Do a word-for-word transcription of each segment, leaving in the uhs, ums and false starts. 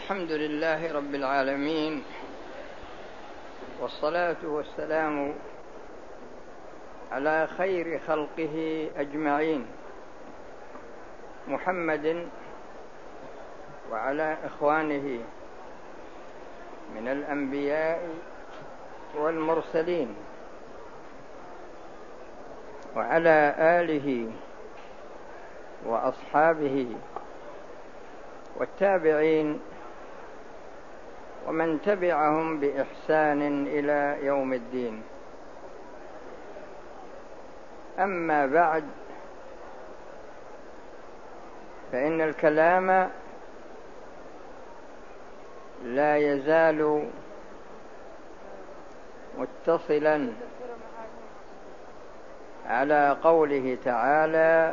الحمد لله رب العالمين، والصلاة والسلام على خير خلقه أجمعين، محمد وعلى إخوانه من الأنبياء والمرسلين، وعلى آله وأصحابه والتابعين ومن تبعهم بإحسان إلى يوم الدين. أما بعد، فإن الكلام لا يزال متصلا على قوله تعالى: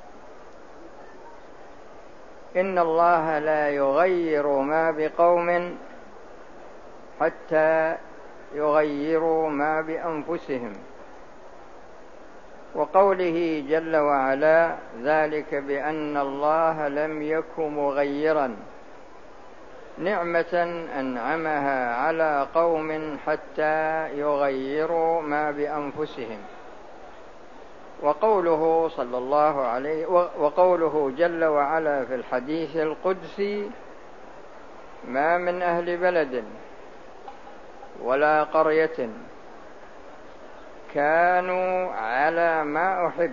إن الله لا يغير ما بقوم حتى يغيروا ما بأنفسهم، وقوله جل وعلا: ذلك بأن الله لم يك مغيرا نعمة أنعمها على قوم حتى يغيروا ما بأنفسهم. وقوله صلى الله عليه وقوله جل وعلا في الحديث القدسي: ما من أهل بلد ولا قرية كانوا على ما أحب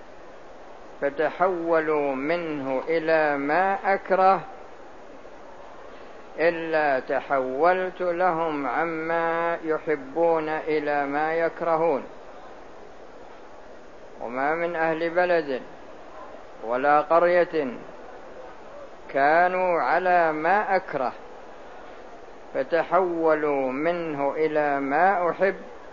فتحولوا منه إلى ما أكره إلا تحولت لهم عما يحبون إلى ما يكرهون. وما من أهل بلد ولا قرية كانوا على ما أكره فتحولوا منه إلى ما أحب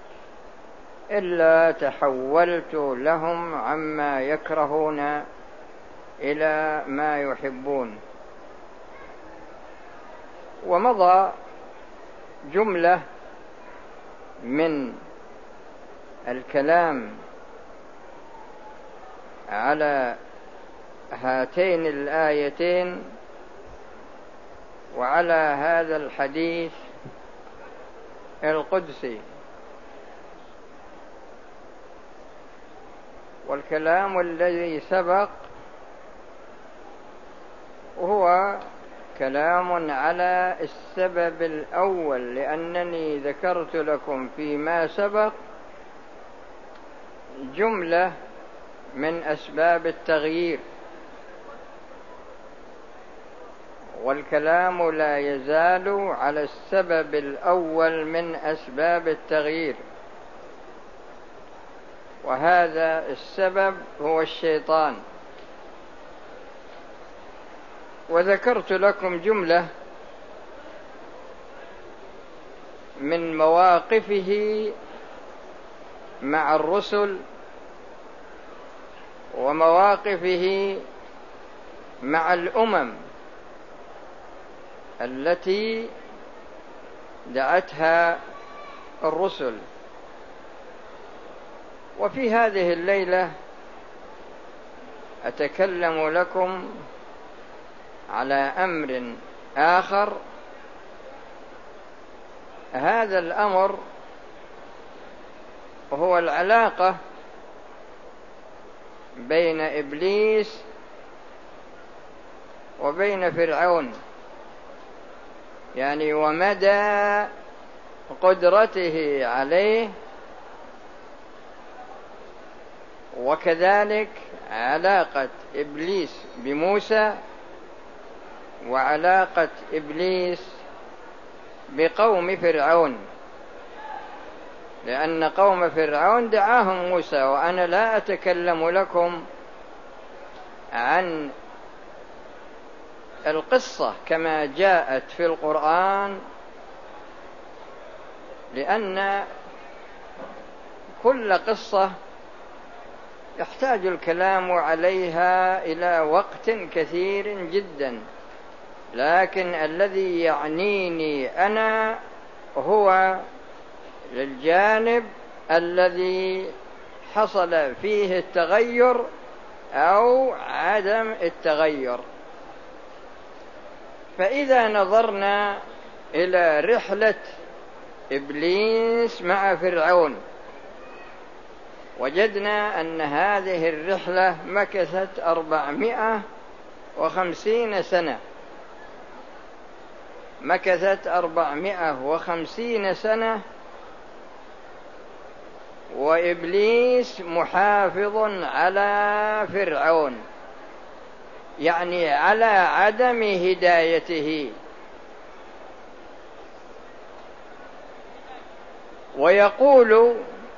إلا تحولت لهم عما يكرهون إلى ما يحبون. ومضى جملة من الكلام على هاتين الآيتين وعلى هذا الحديث القدسي، والكلام الذي سبق هو كلام على السبب الأول، لأنني ذكرت لكم فيما سبق جملة من أسباب التغيير، والكلام لا يزال على السبب الأول من أسباب التغيير، وهذا السبب هو الشيطان. وذكرت لكم جملة من مواقفه مع الرسل ومواقفه مع الأمم التي دعتها الرسل. وفي هذه الليلة أتكلم لكم على أمر آخر. هذا الأمر هو العلاقة بين إبليس وبين فرعون، يعني ومدى قدرته عليه، وكذلك علاقة إبليس بموسى، وعلاقة إبليس بقوم فرعون، لأن قوم فرعون دعاهم موسى. وأنا لا أتكلم لكم عن القصة كما جاءت في القرآن، لأن كل قصة يحتاج الكلام عليها إلى وقت كثير جدا، لكن الذي يعنيني أنا هو للجانب الذي حصل فيه التغير أو عدم التغير. فإذا نظرنا إلى رحلة إبليس مع فرعون وجدنا أن هذه الرحلة مكثت أربعمائة وخمسين سنة مكثت أربعمائة وخمسين سنة، وإبليس محافظ على فرعون، يعني على عدم هدايته. ويقول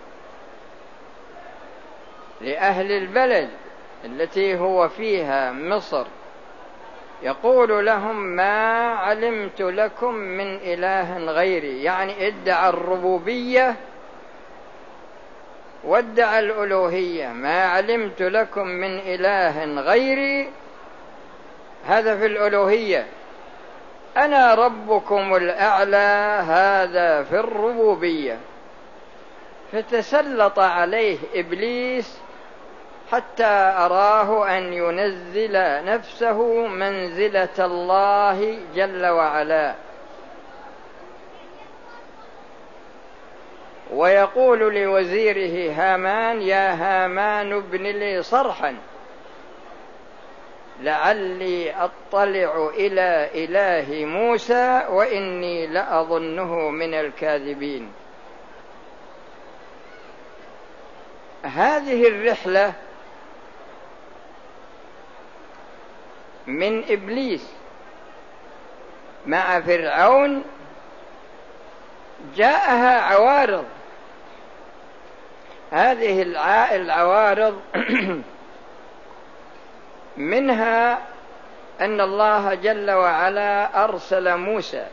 لأهل البلد التي هو فيها مصر، يقول لهم: ما علمت لكم من إله غيري، يعني ادعى الربوبية وادعى الألوهية. ما علمت لكم من إله غيري، هذا في الألوهية، أنا ربكم الأعلى، هذا في الربوبية. فتسلط عليه إبليس حتى أراه أن ينزل نفسه منزلة الله جل وعلا. ويقول لوزيره هامان: يا هامان ابن لي صرحا لعلي أطلع إلى إله موسى وإني لأظنه من الكاذبين. هذه الرحلة من إبليس مع فرعون جاءها عوارض. هذه العوارض منها أن الله جل وعلا أرسل موسى،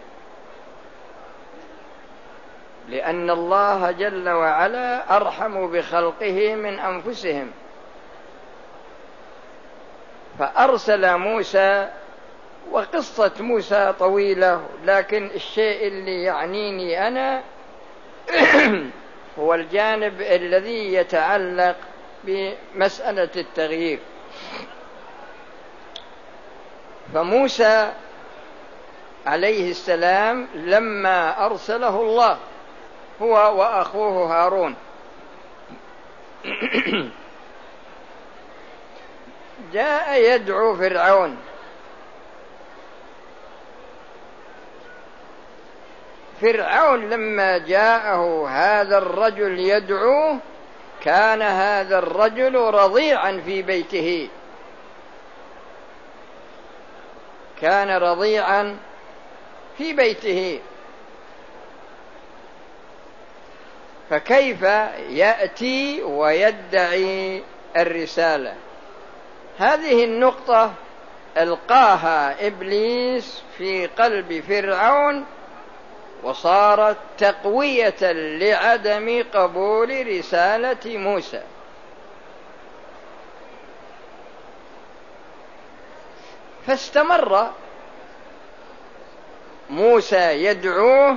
لأن الله جل وعلا أرحم بخلقه من أنفسهم، فأرسل موسى. وقصة موسى طويلة، لكن الشيء اللي يعنيني أنا هو الجانب الذي يتعلق بمسألة التغيير. فموسى عليه السلام لما أرسله الله هو وأخوه هارون جاء يدعو فرعون. فرعون لما جاءه هذا الرجل يدعوه، كان هذا الرجل رضيعا في بيته، كان رضيعا في بيته، فكيف يأتي ويدعي الرسالة؟ هذه النقطة ألقاها إبليس في قلب فرعون، وصارت تقوية لعدم قبول رسالة موسى. فاستمر موسى يدعوه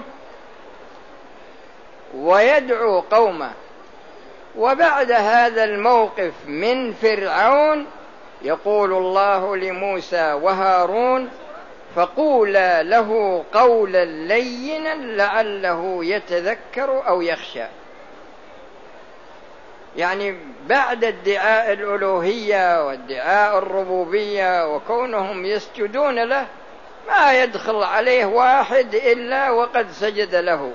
ويدعو قومه. وبعد هذا الموقف من فرعون يقول الله لموسى وهارون: فقولا له قولا لينا لعله يتذكر أو يخشى. يعني بعد ادعاء الألوهية وادعاء الربوبية وكونهم يسجدون له، ما يدخل عليه واحد إلا وقد سجد له.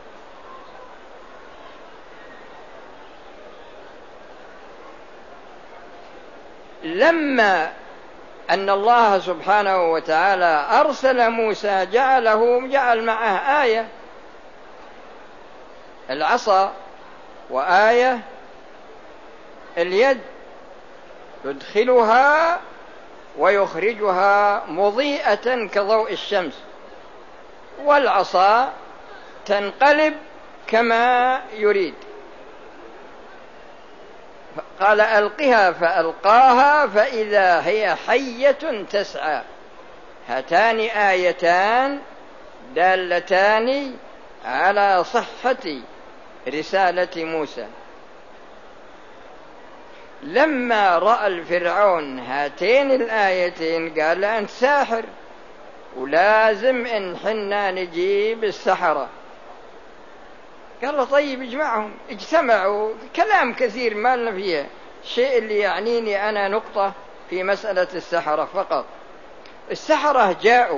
لما أن الله سبحانه وتعالى أرسل موسى جعله جعل معه آية العصا، وآية اليد يدخلها ويخرجها مضيئة كضوء الشمس، والعصا تنقلب كما يريد. قال: ألقها، فألقاها فإذا هي حية تسعى. هاتان آيتان دالتان على صحة رسالة موسى. لما رأى الفرعون هاتين الآيتين قال: أنت ساحر، ولازم إن حنا نجيب السحرة. قال له طيب اجمعهم. اجتمعوا، كلام كثير ما لنا فيه شيء. اللي يعنيني أنا نقطة في مسألة السحرة فقط. السحرة جاءوا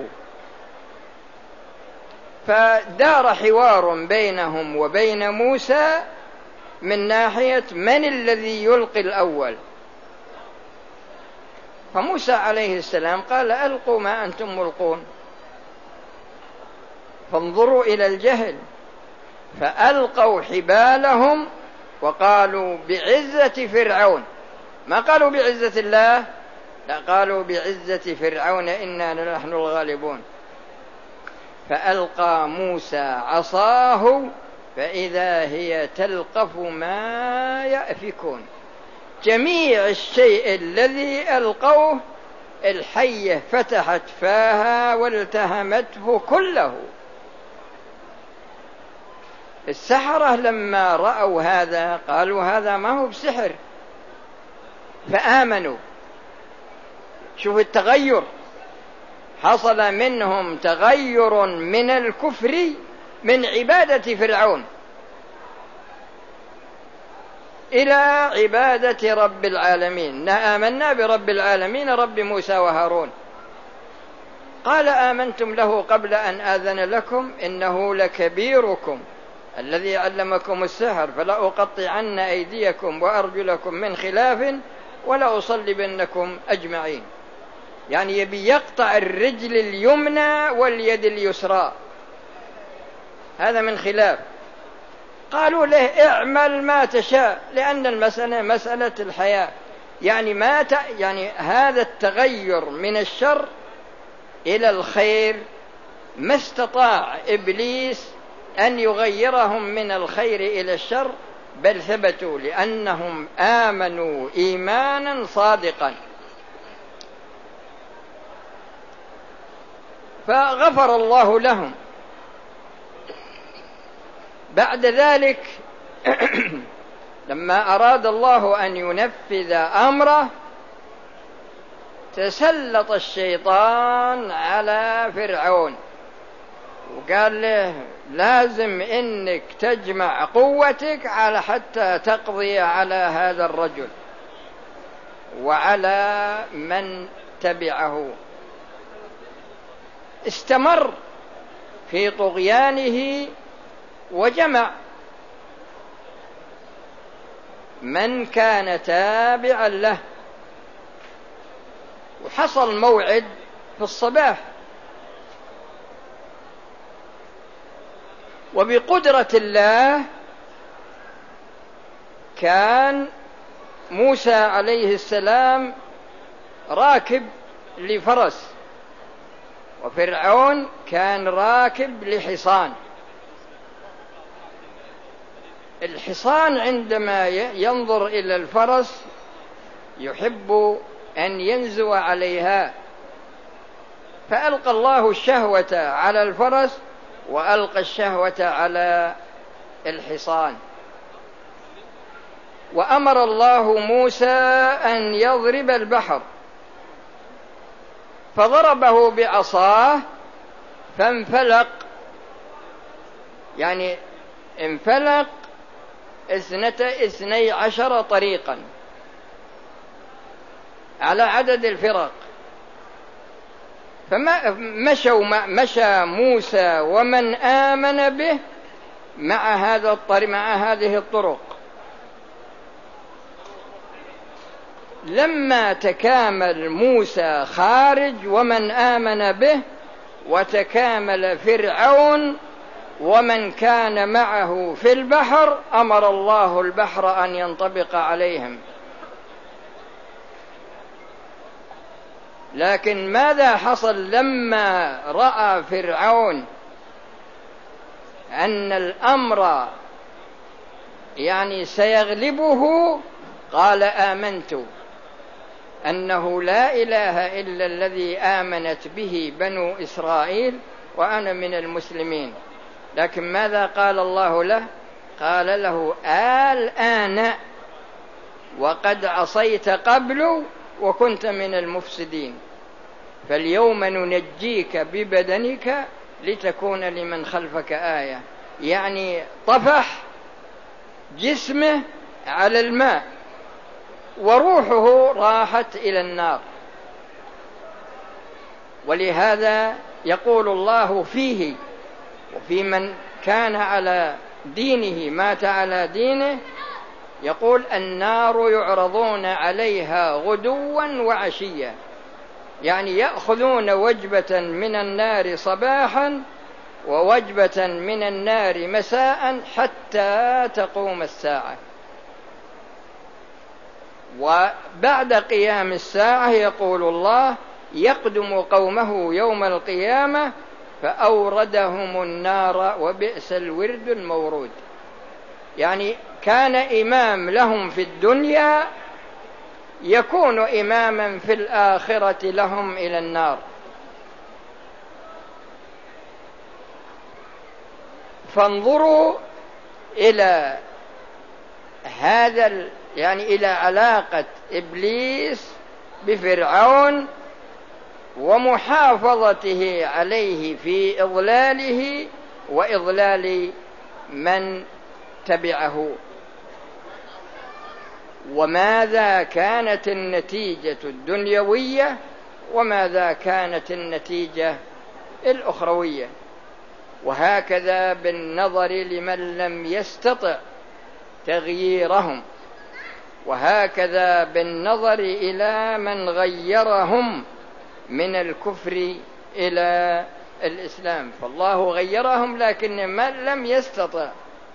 فدار حوار بينهم وبين موسى من ناحية من الذي يلقي الأول. فموسى عليه السلام قال ألقوا ما أنتم ملقون، فانظروا إلى الجهل. فألقوا حبالهم وقالوا بعزة فرعون، ما قالوا بعزة الله، لا، قالوا بعزة فرعون إنا لنحن الغالبون. فألقى موسى عصاه فإذا هي تلقف ما يأفكون. جميع الشيء الذي ألقوه الحية فتحت فاها والتهمته كله. السحرة لما رأوا هذا قالوا هذا ما هو بسحر، فآمنوا. شوف التغير، حصل منهم تغير من الكفر من عبادة فرعون إلى عبادة رب العالمين. آمنا برب العالمين رب موسى وهارون. قال آمنتم له قبل أن آذن لكم إنه لكبيركم الذي علمكم السحر فلأقطعن أيديكم وأرجلكم من خلاف ولأصلبنكم أجمعين. يعني يبي يقطع الرجل اليمنى واليد اليسرى، هذا من خلاف. قالوا له اعمل ما تشاء، لأن المسألة مسألة الحياة. يعني ما ت... يعني هذا التغير من الشر إلى الخير ما استطاع إبليس أن يغيرهم من الخير إلى الشر، بل ثبتوا لأنهم آمنوا إيمانا صادقا. فغفر الله لهم. بعد ذلك لما أراد الله أن ينفذ أمره تسلط الشيطان على فرعون وقال له لازم إنك تجمع قوتك على حتى تقضي على هذا الرجل وعلى من تبعه. استمر في طغيانه وجمع من كان تابعا له، وحصل موعد في الصباح. وبقدرة الله كان موسى عليه السلام راكب لفرس، وفرعون كان راكب لحصان. الحصان عندما ينظر إلى الفرس يحب أن ينزو عليها، فألقى الله الشهوة على الفرس وألقى الشهوة على الحصان. وأمر الله موسى أن يضرب البحر، فضربه بعصاه فانفلق، يعني انفلق اثنتا اثني عشر طريقا على عدد الفرق. فمشوا مشى موسى ومن آمن به مع هذا الطريق مع هذه الطرق. لما تكامل موسى خارج ومن آمن به وتكامل فرعون ومن كان معه في البحر، أمر الله البحر أن ينطبق عليهم. لكن ماذا حصل لما رأى فرعون أن الأمر يعني سيغلبه؟ قال آمنت أنه لا إله إلا الذي آمنت به بنو إسرائيل وأنا من المسلمين. لكن ماذا قال الله له؟ قال له الآن وقد عصيت قبل وكنت من المفسدين. فاليوم ننجيك ببدنك لتكون لمن خلفك آية، يعني طفح جسمه على الماء وروحه راحت إلى النار. ولهذا يقول الله فيه وفي من كان على دينه مات على دينه، يقول النار يعرضون عليها غدوا وعشيا، يعني يأخذون وجبة من النار صباحا ووجبة من النار مساء حتى تقوم الساعة. وبعد قيام الساعة يقول الله يقدم قومه يوم القيامة فأوردهم النار وبئس الورد المورود، يعني كان إمام لهم في الدنيا يكون إماما في الآخرة لهم إلى النار. فانظروا إلى هذا، يعني إلى علاقة إبليس بفرعون ومحافظته عليه في إضلاله وإضلال من تبعه. وماذا كانت النتيجة الدنيوية وماذا كانت النتيجة الأخروية. وهكذا بالنظر لمن لم يستطع تغييرهم، وهكذا بالنظر إلى من غيرهم من الكفر إلى الإسلام. فالله غيرهم، لكن من لم يستطع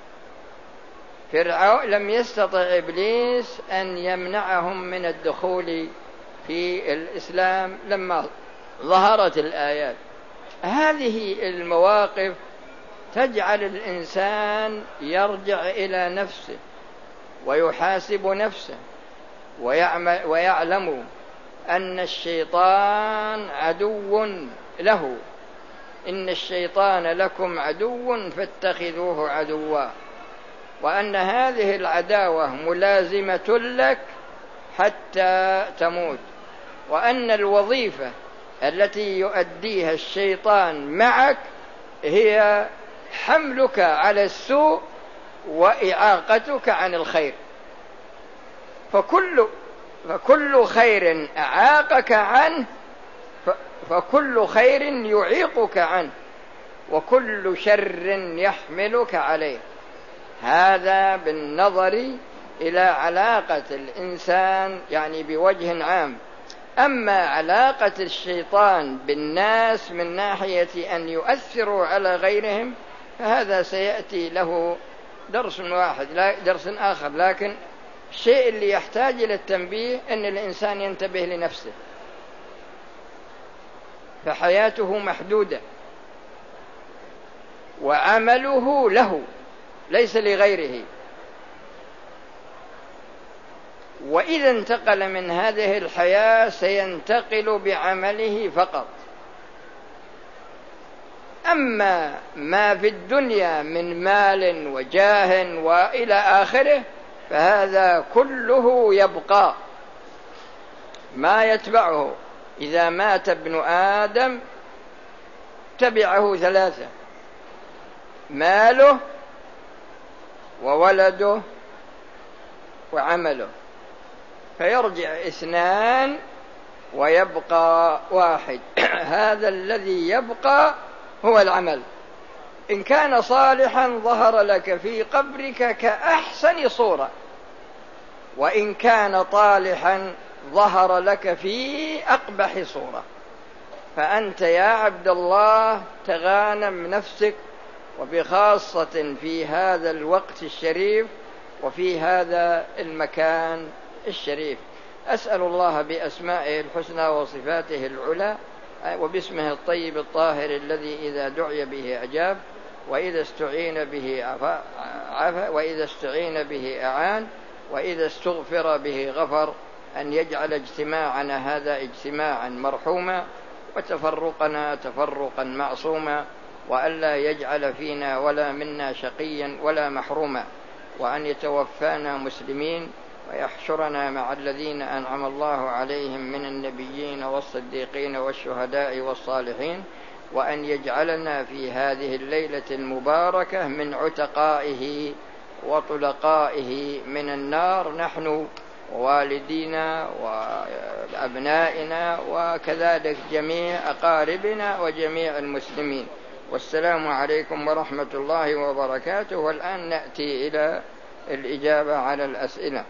فرعون لم يستطع إبليس أن يمنعهم من الدخول في الإسلام لما ظهرت الآيات. هذه المواقف تجعل الإنسان يرجع إلى نفسه ويحاسب نفسه ويعلم أن الشيطان عدو له، إن الشيطان لكم عدو فاتخذوه عدوا، وأن هذه العداوة ملازمة لك حتى تموت، وأن الوظيفة التي يؤديها الشيطان معك هي حملك على السوء وإعاقتك عن الخير. فكل فكل خير أعاقك عنه فكل خير يعيقك عنه، وكل شر يحملك عليه. هذا بالنظر إلى علاقة الإنسان يعني بوجه عام. أما علاقة الشيطان بالناس من ناحية أن يؤثروا على غيرهم فهذا سيأتي له درس واحد لا درس آخر، لكن الشيء اللي يحتاج إلى التنبيه أن الإنسان ينتبه لنفسه، فحياته محدودة وعمله له ليس لغيره. وإذا انتقل من هذه الحياة سينتقل بعمله فقط. أما ما في الدنيا من مال وجاه وإلى آخره فهذا كله يبقى، ما يتبعه. إذا مات ابن آدم تبعه ثلاثة: ماله وولده وعمله، فيرجع اثنان ويبقى واحد. هذا الذي يبقى هو العمل. إن كان صالحا ظهر لك في قبرك كأحسن صورة، وإن كان طالحا ظهر لك في أقبح صورة. فأنت يا عبد الله تغانم نفسك، وبخاصة في هذا الوقت الشريف وفي هذا المكان الشريف. أسأل الله بأسمائه الحسنى وصفاته العلى وباسمه الطيب الطاهر الذي إذا دعي به أجاب، وإذا استعين به عفا، وإذا استعين به أعان، وإذا استغفر به غفر، أن يجعل اجتماعنا هذا اجتماعا مرحوما، وتفرقنا تفرقا معصوما، وألا يجعل فينا ولا منا شقيا ولا محروما، وأن يتوفانا مسلمين ويحشرنا مع الذين أنعم الله عليهم من النبيين والصديقين والشهداء والصالحين، وأن يجعلنا في هذه الليلة المباركة من عتقائه وطلقائه من النار، نحن ووالدينا وأبنائنا وكذلك جميع أقاربنا وجميع المسلمين. والسلام عليكم ورحمة الله وبركاته. والآن نأتي إلى الإجابة على الأسئلة.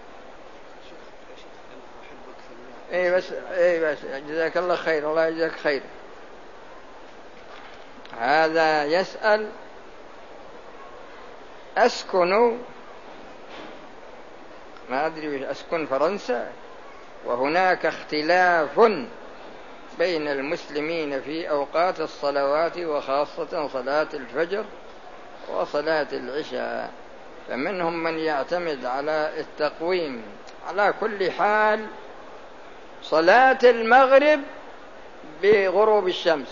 اي بس اي بس جزاك الله خير، الله يجزاك خير. هذا يسأل: أسكن ما أدري أسكن فرنسا، وهناك اختلاف بين المسلمين في أوقات الصلوات وخاصة صلاة الفجر وصلاة العشاء، فمنهم من يعتمد على التقويم. على كل حال صلاة المغرب بغروب الشمس،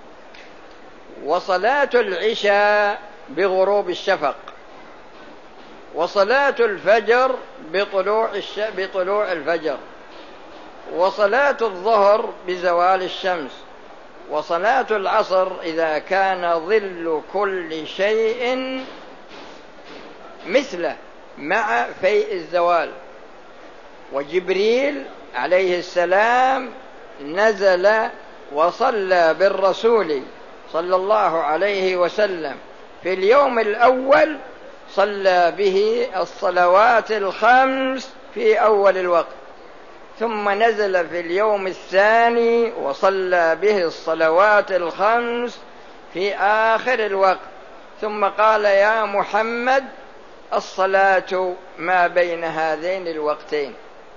وصلاة العشاء بغروب الشفق، وصلاة الفجر بطلوع, الش... بطلوع الفجر، وصلاة الظهر بزوال الشمس، وصلاة العصر إذا كان ظل كل شيء مثله مع فيء الزوال. وجبريل عليه السلام نزل وصلى بالرسول صلى الله عليه وسلم في اليوم الأول، صلى به الصلوات الخمس في أول الوقت، ثم نزل في اليوم الثاني وصلى به الصلوات الخمس في آخر الوقت، ثم قال: يا محمد الصلاة ما بين هذين الوقتين.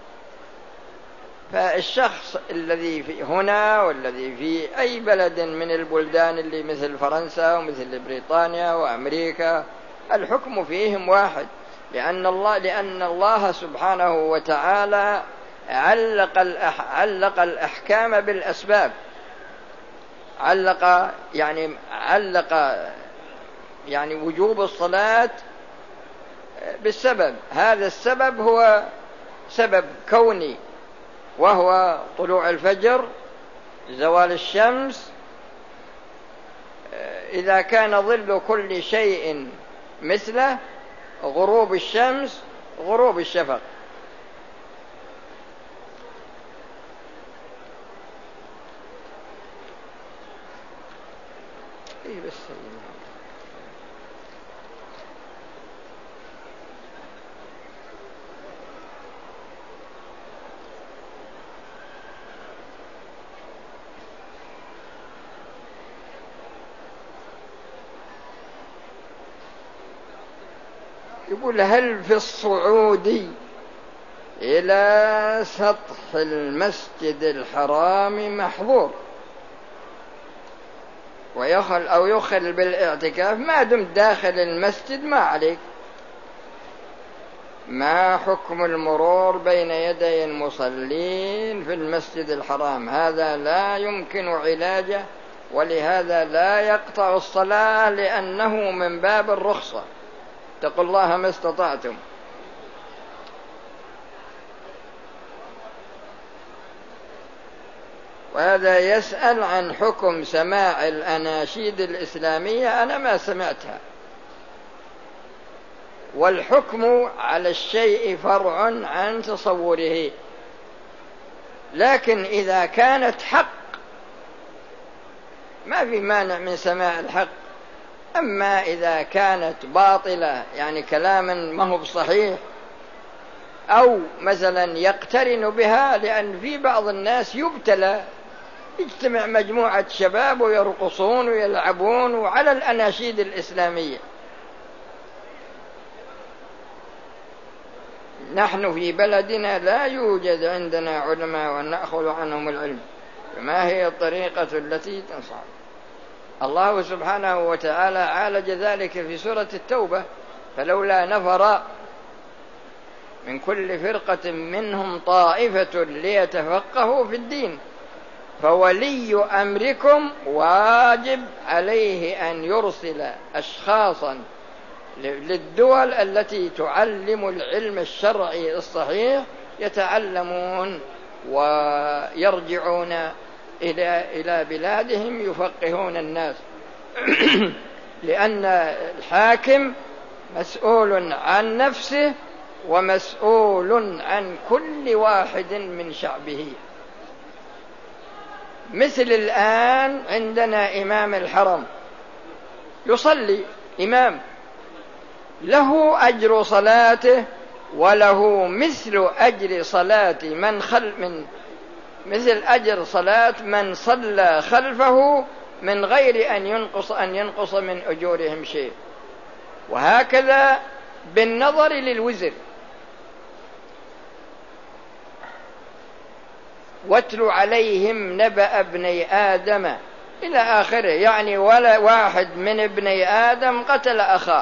فالشخص الذي في هنا والذي في أي بلد من البلدان اللي مثل فرنسا ومثل بريطانيا وأمريكا الحكم فيهم واحد، لأن الله, لأن الله سبحانه وتعالى علق, الأح علق الأحكام بالأسباب، علق يعني علق يعني وجوب الصلاة بالسبب. هذا السبب هو سبب كوني، وهو طلوع الفجر، زوال الشمس، إذا كان ظل كل شيء مثله، غروب الشمس، غروب الشفق. إيه بس يقول: هل في الصعود إلى سطح المسجد الحرام محظور ويخل أو يخل بالاعتكاف؟ ما دمت داخل المسجد ما عليك. ما حكم المرور بين يدي المصلين في المسجد الحرام؟ هذا لا يمكن علاجه، ولهذا لا يقطع الصلاة، لأنه من باب الرخصة. اتقوا الله ما استطعتم. وهذا يسأل عن حكم سماع الأناشيد الإسلامية. أنا ما سمعتها، والحكم على الشيء فرع عن تصوره، لكن إذا كانت حق ما في مانع من سماع الحق. أما إذا كانت باطلة، يعني كلاما ما هو بصحيح، أو مثلا يقترن بها، لأن في بعض الناس يبتلى، يجتمع مجموعة شباب ويرقصون ويلعبون وعلى الأناشيد الإسلامية. نحن في بلدنا لا يوجد عندنا علماء ونأخذ عنهم العلم، فما هي الطريقة التي تنصح؟ الله سبحانه وتعالى عالج ذلك في سورة التوبة: فلولا نفر من كل فرقة منهم طائفة ليتفقهوا في الدين فولي أمركم واجب عليه أن يرسل أشخاصا للدول التي تعلم العلم الشرعي الصحيح يتعلمون ويرجعون إلى إلى بلادهم يفقهون الناس. لأن الحاكم مسؤول عن نفسه ومسؤول عن كل واحد من شعبه. مثل الآن عندنا إمام الحرم يصلي إمام، له أجر صلاته وله مثل أجر صلاة من خل من مثل أجر صلاة من صلى خلفه من غير أن ينقص أن ينقص من أجورهم شيء. وهكذا بالنظر للوزر. واتل عليهم نبأ ابني آدم إلى آخره، يعني ولا واحد من ابني آدم قتل أخاه،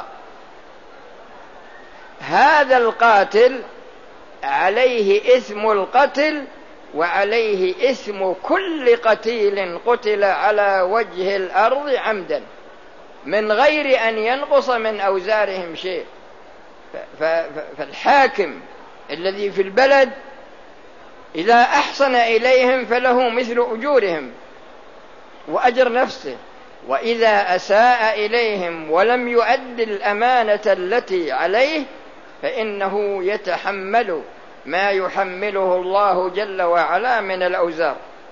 هذا القاتل عليه إثم القتل وعليه إثم كل قتيل قتل على وجه الأرض عمدا من غير أن ينقص من أوزارهم شيء. فالحاكم الذي في البلد إذا أحسن إليهم فله مثل أجورهم وأجر نفسه، وإذا أساء إليهم ولم يؤد الأمانة التي عليه فإنه يتحمل ما يحمله الله جل وعلا من الأوزار.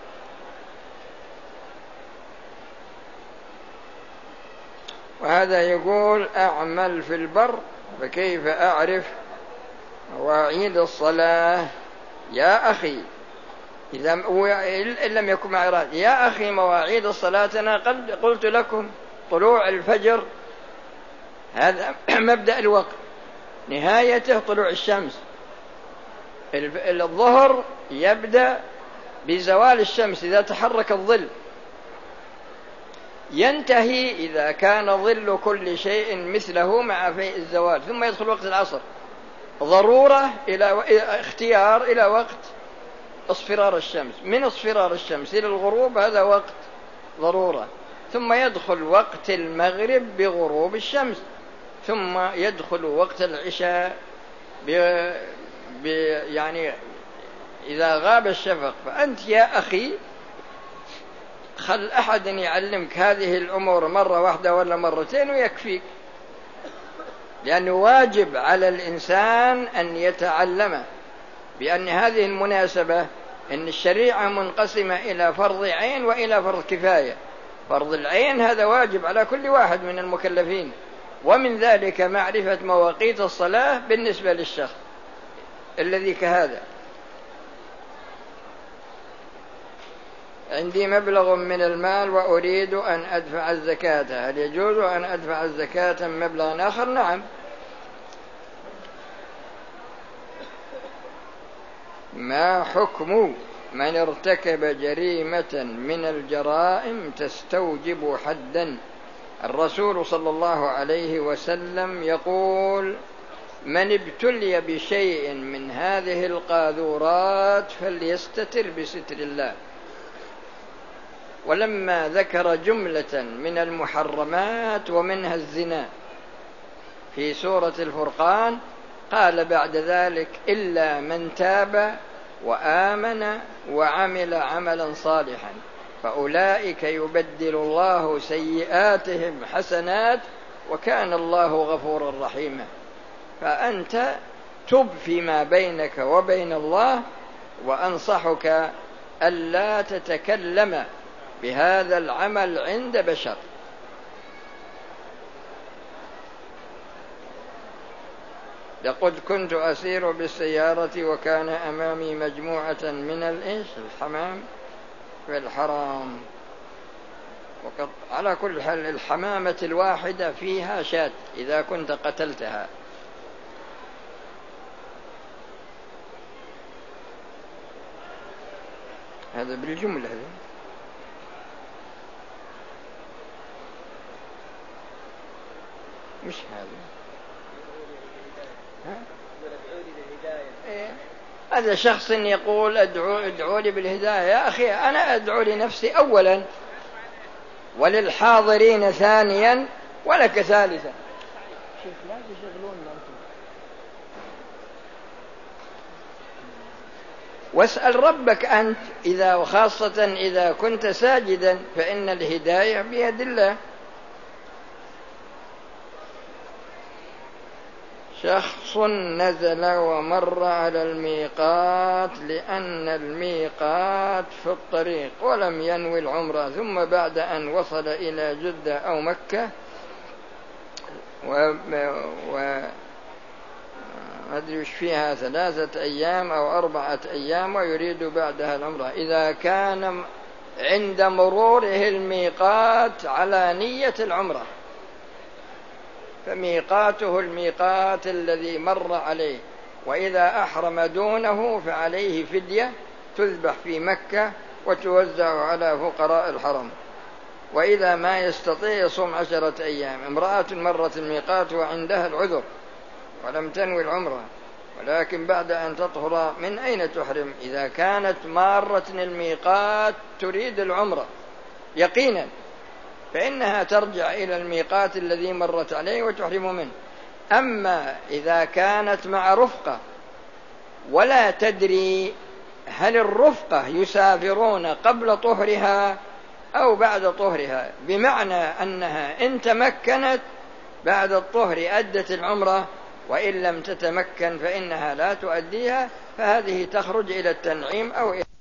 وهذا يقول أعمل في البر فكيف أعرف مواعيد الصلاة يا أخي؟ إذا لم يكن مع إرادة يا أخي مواعيد الصلاة أنا قد قلت لكم طلوع الفجر هذا مبدأ الوقت، نهايته طلوع الشمس. الظهر يبدأ بزوال الشمس إذا تحرك الظل، ينتهي إذا كان ظل كل شيء مثله مع في الزوال، ثم يدخل وقت العصر ضرورة إلى اختيار إلى وقت اصفرار الشمس، من اصفرار الشمس إلى الغروب هذا وقت ضرورة، ثم يدخل وقت المغرب بغروب الشمس، ثم يدخل وقت العشاء ب... ب... يعني إذا غاب الشفق. فأنت يا أخي خل أحد يعلمك هذه الأمور مرة واحدة ولا مرتين ويكفيك، لأنه واجب على الإنسان أن يتعلم بأن هذه المناسبة أن الشريعة منقسمة إلى فرض عين وإلى فرض كفاية. فرض العين هذا واجب على كل واحد من المكلفين، ومن ذلك معرفة مواقيت الصلاة بالنسبة للشخص الذي كهذا. عندي مبلغ من المال وأريد أن أدفع الزكاة، هل يجوز أن أدفع الزكاة من مبلغ آخر؟ نعم. ما حكم من ارتكب جريمة من الجرائم تستوجب حدا؟ الرسول صلى الله عليه وسلم يقول: من ابتلي بشيء من هذه القاذورات فليستتر بستر الله. ولما ذكر جملة من المحرمات ومنها الزنا في سورة الفرقان قال بعد ذلك: إلا من تاب وآمن وعمل عملا صالحا فأولئك يبدل الله سيئاتهم حسنات وكان الله غفورا رحيما. فأنت تب فيما بينك وبين الله، وأنصحك ألا تتكلم بهذا العمل عند بشر. لقد كنت أسير بالسيارة وكان أمامي مجموعة من الإيش الحمام في الحرام، وقد على كل حال الحمامة الواحدة فيها شاة إذا كنت قتلتها. هذا بالجملة هذا. مش هذا ها؟ إيه؟ هذا شخص يقول ادعو ادعوا لي بالهداية. يا أخي أنا أدعو لنفسي أولا وللحاضرين ثانيا ولك ثالثا. شيخ لا تشغلون أنتم. واسأل ربك أنت إذا وخاصة إذا كنت ساجدا فإن الهداية بيد الله. شخص نزل ومر على الميقات لأن الميقات في الطريق ولم ينوي العمرة، ثم بعد أن وصل إلى جدة أو مكة و, و... أدري وش فيها ثلاثة أيام أو أربعة أيام ويريد بعدها العمرة، إذا كان عند مروره الميقات على نية العمرة فميقاته الميقات الذي مر عليه، وإذا أحرم دونه فعليه فدية تذبح في مكة وتوزع على فقراء الحرم. وإذا ما يستطيع يصوم عشرة أيام. امرأة مرت الميقات وعندها العذر ولم تنوي العمرة، ولكن بعد أن تطهر من أين تحرم؟ إذا كانت مارة الميقات تريد العمرة يقينا فإنها ترجع إلى الميقات الذي مرت عليه وتحرم منه. أما إذا كانت مع رفقة ولا تدري هل الرفقة يسافرون قبل طهرها أو بعد طهرها، بمعنى أنها إن تمكنت بعد الطهر أدت العمرة وإن لم تتمكن فإنها لا تؤديها، فهذه تخرج إلى التنعيم أو إلى